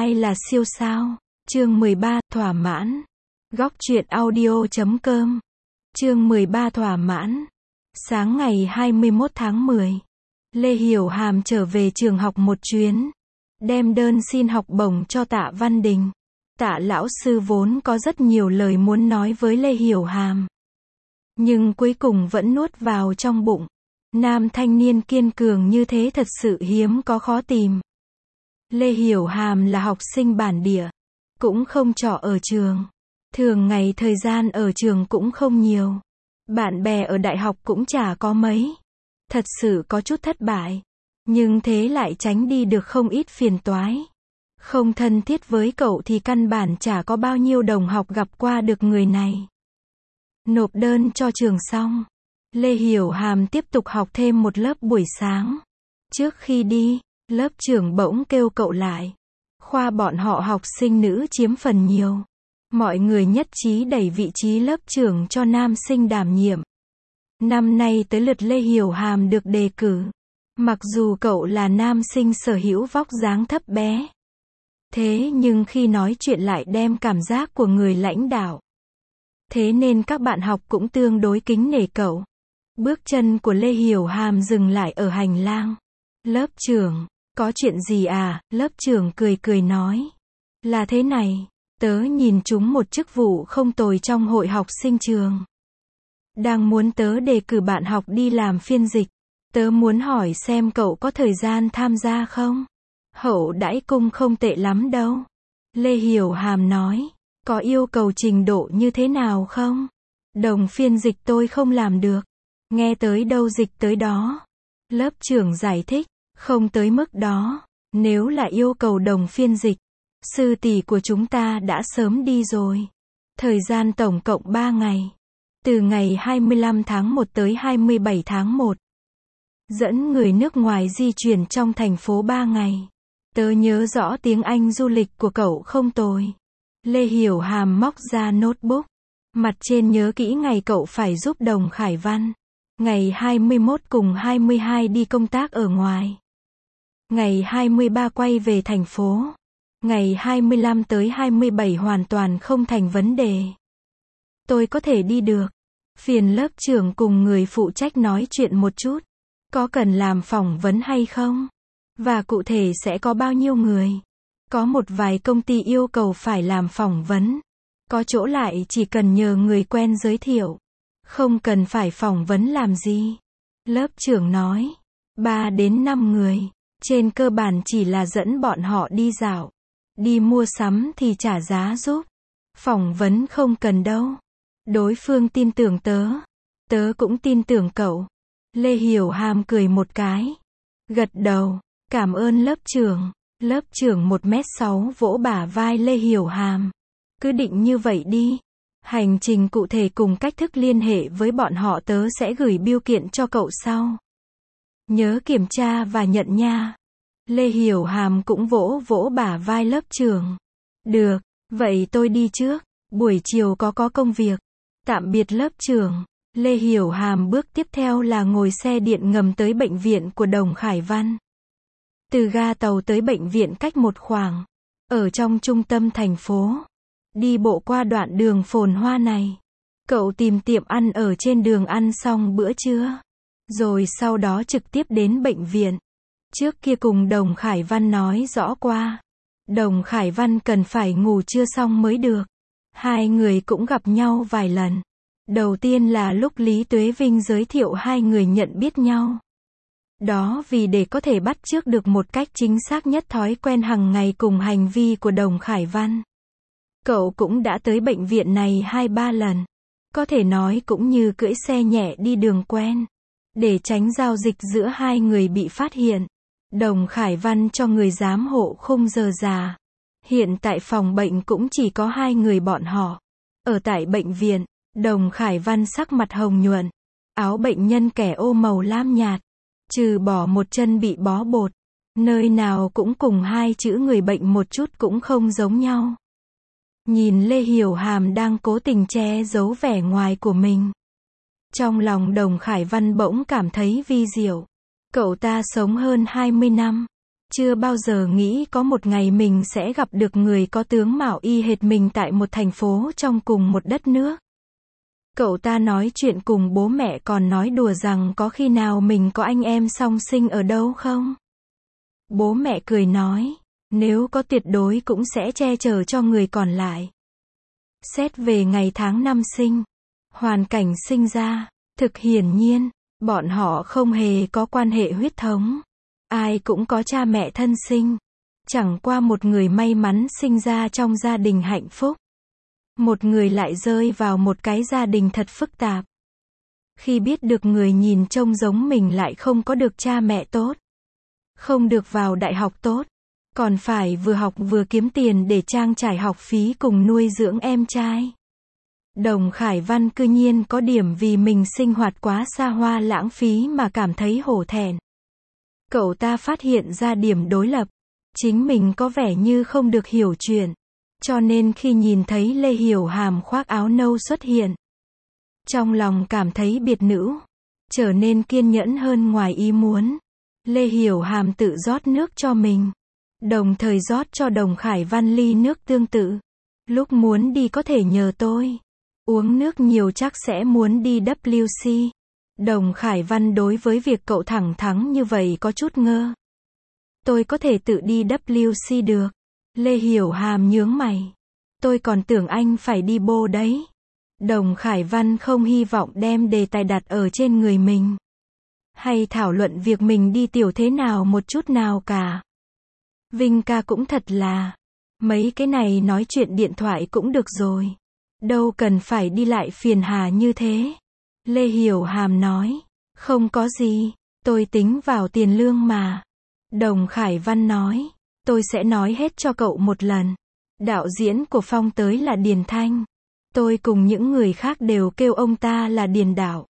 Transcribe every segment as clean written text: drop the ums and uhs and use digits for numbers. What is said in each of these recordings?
Ai là siêu sao? Chương 13, thỏa mãn. Góc truyện audio.com. Chương 13 thỏa mãn. Sáng ngày 21 tháng 10, Lê Hiểu Hàm trở về trường học một chuyến, đem đơn xin học bổng cho Tạ Văn Đình. Tạ lão sư vốn có rất nhiều lời muốn nói với Lê Hiểu Hàm, nhưng cuối cùng vẫn nuốt vào trong bụng. Nam thanh niên kiên cường như thế thật sự hiếm có, khó tìm. Lê Hiểu Hàm là học sinh bản địa, cũng không trọ ở trường. Thường ngày thời gian ở trường cũng không nhiều. Bạn bè ở đại học cũng chả có mấy. Thật sự có chút thất bại. Nhưng thế lại tránh đi được không ít phiền toái. Không thân thiết với cậu thì căn bản chả có bao nhiêu đồng học gặp qua được người này. Nộp đơn cho trường xong, Lê Hiểu Hàm tiếp tục học thêm một lớp buổi sáng. Trước khi đi, lớp trưởng bỗng kêu cậu lại. Khoa bọn họ học sinh nữ chiếm phần nhiều. Mọi người nhất trí đẩy vị trí lớp trưởng cho nam sinh đảm nhiệm. Năm nay tới lượt Lê Hiểu Hàm được đề cử. Mặc dù cậu là nam sinh sở hữu vóc dáng thấp bé, thế nhưng khi nói chuyện lại đem cảm giác của người lãnh đạo. Thế nên các bạn học cũng tương đối kính nể cậu. Bước chân của Lê Hiểu Hàm dừng lại ở hành lang. Lớp trưởng, có chuyện gì à? Lớp trưởng cười cười nói. Là thế này, tớ nhìn trúng một chức vụ không tồi trong hội học sinh trường. Đang muốn tớ đề cử bạn học đi làm phiên dịch. Tớ muốn hỏi xem cậu có thời gian tham gia không? Hậu đãi cung không tệ lắm đâu. Lê Hiểu Hàm nói. Có yêu cầu trình độ như thế nào không? Đồng phiên dịch tôi không làm được. Nghe tới đâu dịch tới đó. Lớp trưởng giải thích. Không tới mức đó. Nếu là yêu cầu đồng phiên dịch, sư tỷ của chúng ta đã sớm đi rồi. Thời gian tổng cộng 3 ngày. Từ ngày 25 tháng 1 tới 27 tháng 1. Dẫn người nước ngoài di chuyển trong thành phố 3 ngày. Tớ nhớ rõ tiếng Anh du lịch của cậu không tồi. Lê Hiểu Hàm móc ra notebook. Mặt trên nhớ kỹ ngày cậu phải giúp Đồng Khải Văn. Ngày 21 cùng 22 đi công tác ở ngoài. Ngày 23 quay về thành phố. Ngày 25 tới 27 hoàn toàn không thành vấn đề. Tôi có thể đi được. Phiền lớp trưởng cùng người phụ trách nói chuyện một chút. Có cần làm phỏng vấn hay không? Và cụ thể sẽ có bao nhiêu người? Có một vài công ty yêu cầu phải làm phỏng vấn. Có chỗ lại chỉ cần nhờ người quen giới thiệu. Không cần phải phỏng vấn làm gì. Lớp trưởng nói. 3 đến 5 người. Trên cơ bản chỉ là dẫn bọn họ đi dạo. Đi mua sắm thì trả giá giúp. Phỏng vấn không cần đâu. Đối phương tin tưởng tớ. Tớ cũng tin tưởng cậu. Lê Hiểu Hàm cười một cái. Gật đầu. Cảm ơn lớp trưởng. Lớp trưởng 1m6 vỗ bả vai Lê Hiểu Hàm. Cứ định như vậy đi. Hành trình cụ thể cùng cách thức liên hệ với bọn họ tớ sẽ gửi bưu kiện cho cậu sau. Nhớ kiểm tra và nhận nha. Lê Hiểu Hàm cũng vỗ vỗ bả vai lớp trưởng. Được, vậy tôi đi trước. Buổi chiều có công việc. Tạm biệt lớp trưởng. Lê Hiểu Hàm bước tiếp theo là ngồi xe điện ngầm tới bệnh viện của Đồng Khải Văn. Từ ga tàu tới bệnh viện cách một khoảng. Ở trong trung tâm thành phố. Đi bộ qua đoạn đường phồn hoa này. Cậu tìm tiệm ăn ở trên đường ăn xong bữa trưa. Rồi sau đó trực tiếp đến bệnh viện. Trước kia cùng Đồng Khải Văn nói rõ qua. Đồng Khải Văn cần phải ngủ trưa xong mới được. Hai người cũng gặp nhau vài lần. Đầu tiên là lúc Lý Tuế Vinh giới thiệu hai người nhận biết nhau. Đó vì để có thể bắt chước được một cách chính xác nhất thói quen hàng ngày cùng hành vi của Đồng Khải Văn. Cậu cũng đã tới bệnh viện này 2-3 lần. Có thể nói cũng như cưỡi xe nhẹ đi đường quen. Để tránh giao dịch giữa hai người bị phát hiện. Đồng Khải Văn cho người giám hộ khung giờ già. Hiện tại phòng bệnh cũng chỉ có 2 người bọn họ. Ở tại bệnh viện, Đồng Khải Văn sắc mặt hồng nhuận. Áo bệnh nhân kẻ ô màu lam nhạt. Trừ bỏ một chân bị bó bột. Nơi nào cũng cùng 2 chữ người bệnh một chút cũng không giống nhau. Nhìn Lê Hiểu Hàm đang cố tình che giấu vẻ ngoài của mình. Trong lòng Đồng Khải Văn bỗng cảm thấy vi diệu. Cậu ta sống hơn 20 năm. Chưa bao giờ nghĩ có một ngày mình sẽ gặp được người có tướng mạo y hệt mình tại một thành phố trong cùng một đất nước. Cậu ta nói chuyện cùng bố mẹ còn nói đùa rằng có khi nào mình có anh em song sinh ở đâu không? Bố mẹ cười nói, nếu có tuyệt đối cũng sẽ che chở cho người còn lại. Xét về ngày tháng năm sinh, hoàn cảnh sinh ra, thực hiển nhiên, bọn họ không hề có quan hệ huyết thống. Ai cũng có cha mẹ thân sinh. Chẳng qua một người may mắn sinh ra trong gia đình hạnh phúc. Một người lại rơi vào một cái gia đình thật phức tạp. Khi biết được người nhìn trông giống mình lại không có được cha mẹ tốt. Không được vào đại học tốt. Còn phải vừa học vừa kiếm tiền để trang trải học phí cùng nuôi dưỡng em trai. Đồng Khải Văn cư nhiên có điểm vì mình sinh hoạt quá xa hoa lãng phí mà cảm thấy hổ thẹn. Cậu ta phát hiện ra điểm đối lập. Chính mình có vẻ như không được hiểu chuyện. Cho nên khi nhìn thấy Lê Hiểu Hàm khoác áo nâu xuất hiện, trong lòng cảm thấy biệt nữ, trở nên kiên nhẫn hơn ngoài ý muốn. Lê Hiểu Hàm tự rót nước cho mình, đồng thời rót cho Đồng Khải Văn ly nước tương tự. Lúc muốn đi có thể nhờ tôi. Uống nước nhiều chắc sẽ muốn đi WC. Đồng Khải Văn đối với việc cậu thẳng thắn như vậy có chút ngơ. Tôi có thể tự đi WC được. Lê Hiểu Hàm nhướng mày. Tôi còn tưởng anh phải đi bô đấy. Đồng Khải Văn không hy vọng đem đề tài đặt ở trên người mình. Hay thảo luận việc mình đi tiểu thế nào một chút nào cả. Vinh ca cũng thật là. Mấy cái này nói chuyện điện thoại cũng được rồi. Đâu cần phải đi lại phiền hà như thế. Lê Hiểu Hàm nói. Không có gì. Tôi tính vào tiền lương mà. Đồng Khải Văn nói. Tôi sẽ nói hết cho cậu một lần. Đạo diễn của Phong tới là Điền Thanh. Tôi cùng những người khác đều kêu ông ta là Điền Đạo.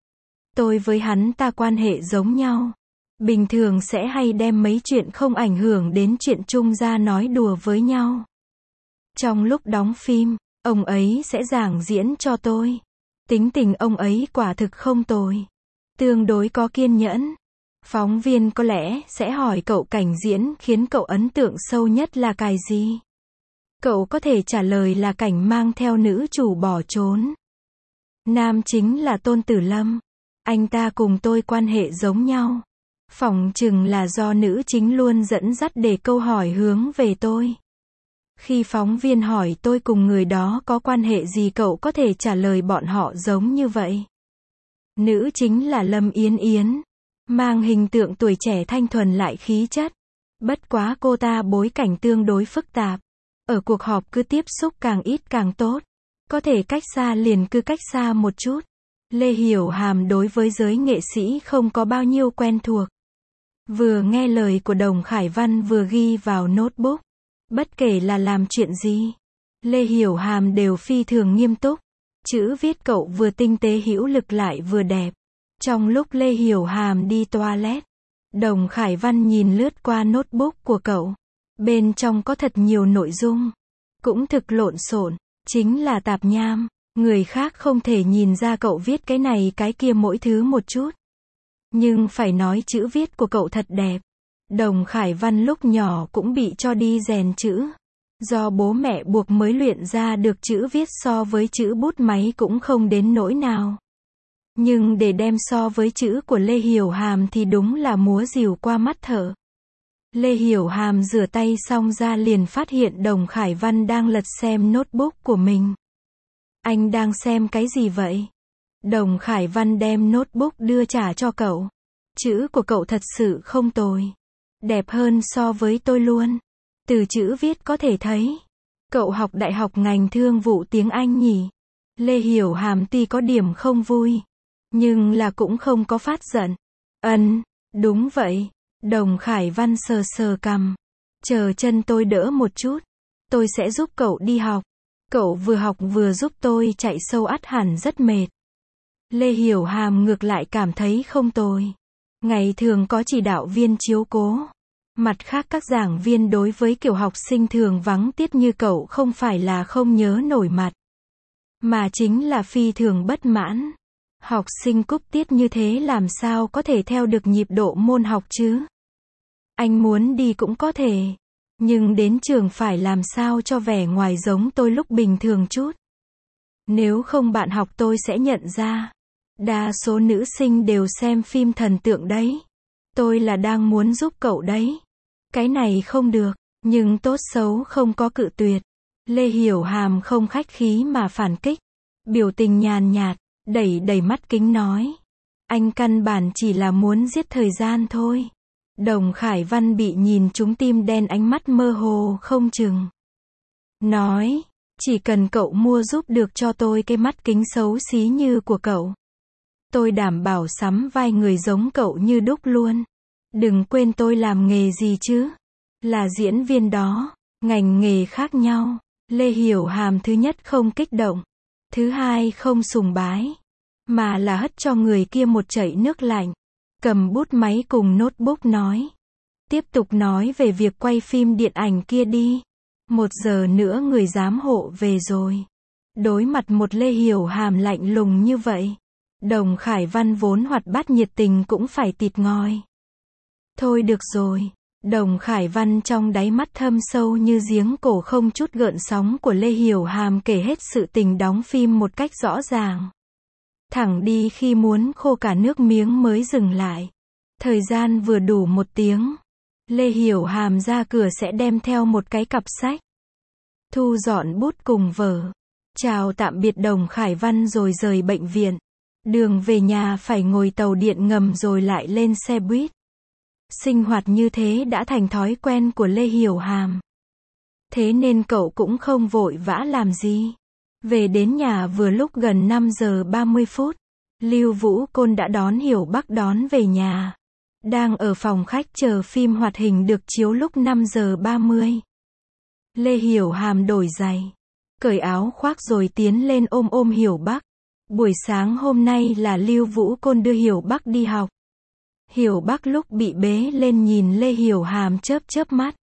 Tôi với hắn ta quan hệ giống nhau. Bình thường sẽ hay đem mấy chuyện không ảnh hưởng đến chuyện chung ra nói đùa với nhau. Trong lúc đóng phim, ông ấy sẽ giảng diễn cho tôi. Tính tình ông ấy quả thực không tồi. Tương đối có kiên nhẫn. Phóng viên có lẽ sẽ hỏi cậu cảnh diễn khiến cậu ấn tượng sâu nhất là cái gì? Cậu có thể trả lời là cảnh mang theo nữ chủ bỏ trốn. Nam chính là Tôn Tử Lâm. Anh ta cùng tôi quan hệ giống nhau. Phỏng chừng là do nữ chính luôn dẫn dắt để câu hỏi hướng về tôi. Khi phóng viên hỏi tôi cùng người đó có quan hệ gì cậu có thể trả lời bọn họ giống như vậy. Nữ chính là Lâm Yến Yến. Mang hình tượng tuổi trẻ thanh thuần lại khí chất. Bất quá cô ta bối cảnh tương đối phức tạp. Ở cuộc họp cứ tiếp xúc càng ít càng tốt. Có thể cách xa liền cứ cách xa một chút. Lê Hiểu Hàm đối với giới nghệ sĩ không có bao nhiêu quen thuộc. Vừa nghe lời của Đồng Khải Văn vừa ghi vào notebook. Bất kể là làm chuyện gì, Lê Hiểu Hàm đều phi thường nghiêm túc. Chữ viết cậu vừa tinh tế hữu lực lại vừa đẹp. Trong lúc Lê Hiểu Hàm đi toilet, Đồng Khải Văn nhìn lướt qua notebook của cậu. Bên trong có thật nhiều nội dung. Cũng thực lộn xộn, chính là tạp nham. Người khác không thể nhìn ra cậu viết cái này cái kia mỗi thứ một chút. Nhưng phải nói chữ viết của cậu thật đẹp. Đồng Khải Văn lúc nhỏ cũng bị cho đi rèn chữ. Do bố mẹ buộc mới luyện ra được chữ viết so với chữ bút máy cũng không đến nỗi nào. Nhưng để đem so với chữ của Lê Hiểu Hàm thì đúng là múa rìu qua mắt thợ. Lê Hiểu Hàm rửa tay xong ra liền phát hiện Đồng Khải Văn đang lật xem notebook của mình. Anh đang xem cái gì vậy? Đồng Khải Văn đem notebook đưa trả cho cậu. Chữ của cậu thật sự không tồi. Đẹp hơn so với tôi luôn. Từ chữ viết có thể thấy. Cậu học đại học ngành thương vụ tiếng Anh nhỉ? Lê Hiểu Hàm tuy có điểm không vui. Nhưng là cũng không có phát giận. Đúng vậy. Đồng Khải Văn sờ sờ cằm. Chờ chân tôi đỡ một chút. Tôi sẽ giúp cậu đi học. Cậu vừa học vừa giúp tôi chạy sâu ắt hẳn rất mệt. Lê Hiểu Hàm ngược lại cảm thấy không tồi. Ngày thường có chỉ đạo viên chiếu cố. Mặt khác các giảng viên đối với kiểu học sinh thường vắng tiết như cậu không phải là không nhớ nổi mặt. Mà chính là phi thường bất mãn. Học sinh cúp tiết như thế làm sao có thể theo được nhịp độ môn học chứ? Anh muốn đi cũng có thể. Nhưng đến trường phải làm sao cho vẻ ngoài giống tôi lúc bình thường chút. Nếu không bạn học tôi sẽ nhận ra. Đa số nữ sinh đều xem phim thần tượng đấy. Tôi là đang muốn giúp cậu đấy. Cái này không được, nhưng tốt xấu không có cự tuyệt. Lê Hiểu Hàm không khách khí mà phản kích. Biểu tình nhàn nhạt, đẩy đẩy mắt kính nói. Anh căn bản chỉ là muốn giết thời gian thôi. Đồng Khải Văn bị nhìn trúng tim đen, ánh mắt mơ hồ không chừng. Nói, chỉ cần cậu mua giúp được cho tôi cái mắt kính xấu xí như của cậu. Tôi đảm bảo sắm vai người giống cậu như đúc luôn. Đừng quên tôi làm nghề gì chứ? Là diễn viên đó, ngành nghề khác nhau. Lê Hiểu Hàm thứ nhất không kích động, thứ hai không sùng bái, mà là hất cho người kia một chảy nước lạnh. Cầm bút máy cùng notebook nói. Tiếp tục nói về việc quay phim điện ảnh kia đi. 1 giờ nữa người giám hộ về rồi. Đối mặt một Lê Hiểu Hàm lạnh lùng như vậy, Đồng Khải Văn vốn hoạt bát nhiệt tình cũng phải tịt ngòi. Thôi được rồi. Đồng Khải Văn trong đáy mắt thâm sâu như giếng cổ không chút gợn sóng của Lê Hiểu Hàm kể hết sự tình đóng phim một cách rõ ràng. Thẳng đi khi muốn khô cả nước miếng mới dừng lại. Thời gian vừa đủ 1 tiếng. Lê Hiểu Hàm ra cửa sẽ đem theo một cái cặp sách. Thu dọn bút cùng vở. Chào tạm biệt Đồng Khải Văn rồi rời bệnh viện. Đường về nhà phải ngồi tàu điện ngầm rồi lại lên xe buýt. Sinh hoạt như thế đã thành thói quen của Lê Hiểu Hàm. Thế nên cậu cũng không vội vã làm gì. Về đến nhà vừa lúc gần 5 giờ 30 phút. Lưu Vũ Côn đã đón Hiểu Bắc đón về nhà. Đang ở phòng khách chờ phim hoạt hình được chiếu lúc 5 giờ 30. Lê Hiểu Hàm đổi giày, cởi áo khoác rồi tiến lên ôm Hiểu Bắc. Buổi sáng hôm nay là Lưu Vũ Côn đưa Hiểu Bắc đi học. Hiểu Bắc lúc bị bế lên nhìn Lê Hiểu Hàm chớp chớp mắt.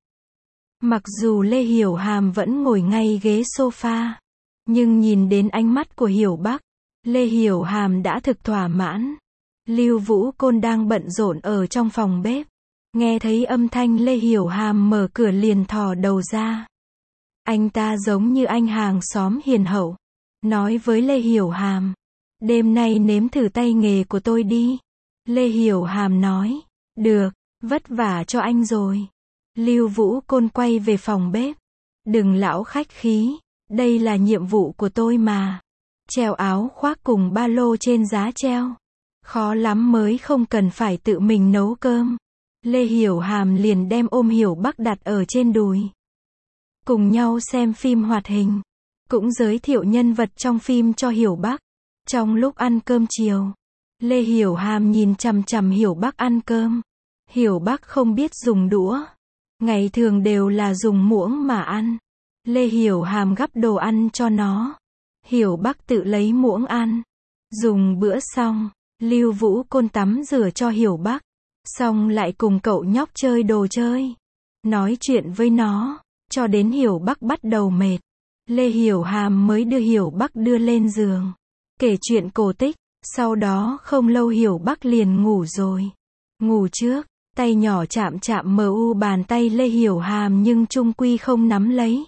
Mặc dù Lê Hiểu Hàm vẫn ngồi ngay ghế sofa, nhưng nhìn đến ánh mắt của Hiểu Bắc, Lê Hiểu Hàm đã thực thỏa mãn. Lưu Vũ Côn đang bận rộn ở trong phòng bếp. Nghe thấy âm thanh Lê Hiểu Hàm mở cửa liền thò đầu ra. Anh ta giống như anh hàng xóm hiền hậu. Nói với Lê Hiểu Hàm. Đêm nay nếm thử tay nghề của tôi đi. Lê Hiểu Hàm nói. Được, vất vả cho anh rồi. Lưu Vũ Côn quay về phòng bếp. Đừng lão khách khí. Đây là nhiệm vụ của tôi mà. Treo áo khoác cùng ba lô trên giá treo. Khó lắm mới không cần phải tự mình nấu cơm. Lê Hiểu Hàm liền đem ôm Hiểu Bắc đặt ở trên đùi. Cùng nhau xem phim hoạt hình. Cũng giới thiệu nhân vật trong phim cho Hiểu Bắc. Trong lúc ăn cơm chiều, Lê Hiểu Hàm nhìn chằm chằm Hiểu Bắc ăn cơm. Hiểu Bắc không biết dùng đũa. Ngày thường đều là dùng muỗng mà ăn. Lê Hiểu Hàm gắp đồ ăn cho nó. Hiểu Bắc tự lấy muỗng ăn. Dùng bữa xong, Lưu Vũ Côn tắm rửa cho Hiểu Bắc. Xong lại cùng cậu nhóc chơi đồ chơi. Nói chuyện với nó, cho đến Hiểu Bắc bắt đầu mệt. Lê Hiểu Hàm mới đưa Hiểu Bắc đưa lên giường. Kể chuyện cổ tích, sau đó không lâu Hiểu Bắc liền ngủ rồi. Ngủ trước, tay nhỏ chạm chạm bàn tay Lê Hiểu Hàm nhưng chung quy không nắm lấy.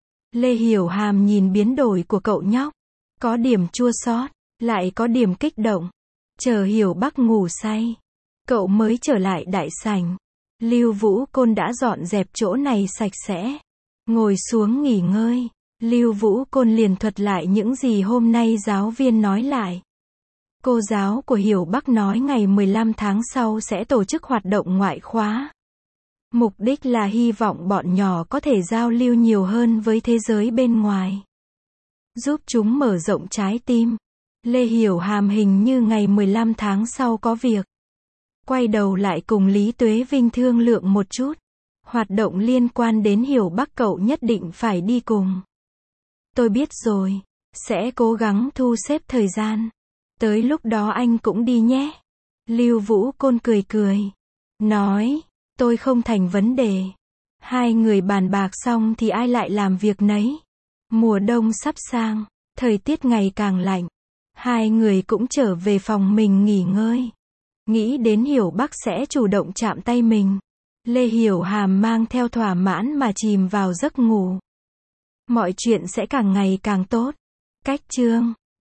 Lê Hiểu Hàm nhìn biến đổi của cậu nhóc. Có điểm chua xót, lại có điểm kích động. Chờ Hiểu Bắc ngủ say, cậu mới trở lại đại sảnh. Lưu Vũ Côn đã dọn dẹp chỗ này sạch sẽ. Ngồi xuống nghỉ ngơi. Lưu Vũ Côn liền thuật lại những gì hôm nay giáo viên nói lại. Cô giáo của Hiểu Bắc nói ngày 15 tháng sau sẽ tổ chức hoạt động ngoại khóa. Mục đích là hy vọng bọn nhỏ có thể giao lưu nhiều hơn với thế giới bên ngoài. Giúp chúng mở rộng trái tim. Lê Hiểu Hàm hình như ngày 15 tháng sau có việc. Quay đầu lại cùng Lý Tuế Vinh thương lượng một chút. Hoạt động liên quan đến Hiểu Bắc cậu nhất định phải đi cùng. Tôi biết rồi. Sẽ cố gắng thu xếp thời gian. Tới lúc đó anh cũng đi nhé. Lưu Vũ Côn cười cười. Nói. Tôi không thành vấn đề. Hai người bàn bạc xong thì ai lại làm việc nấy. Mùa đông sắp sang. Thời tiết ngày càng lạnh. Hai người cũng trở về phòng mình nghỉ ngơi. Nghĩ đến Hiểu Bắc sẽ chủ động chạm tay mình. Lê Hiểu Hàm mang theo thỏa mãn mà chìm vào giấc ngủ. Mọi chuyện sẽ càng ngày càng tốt. Cách chương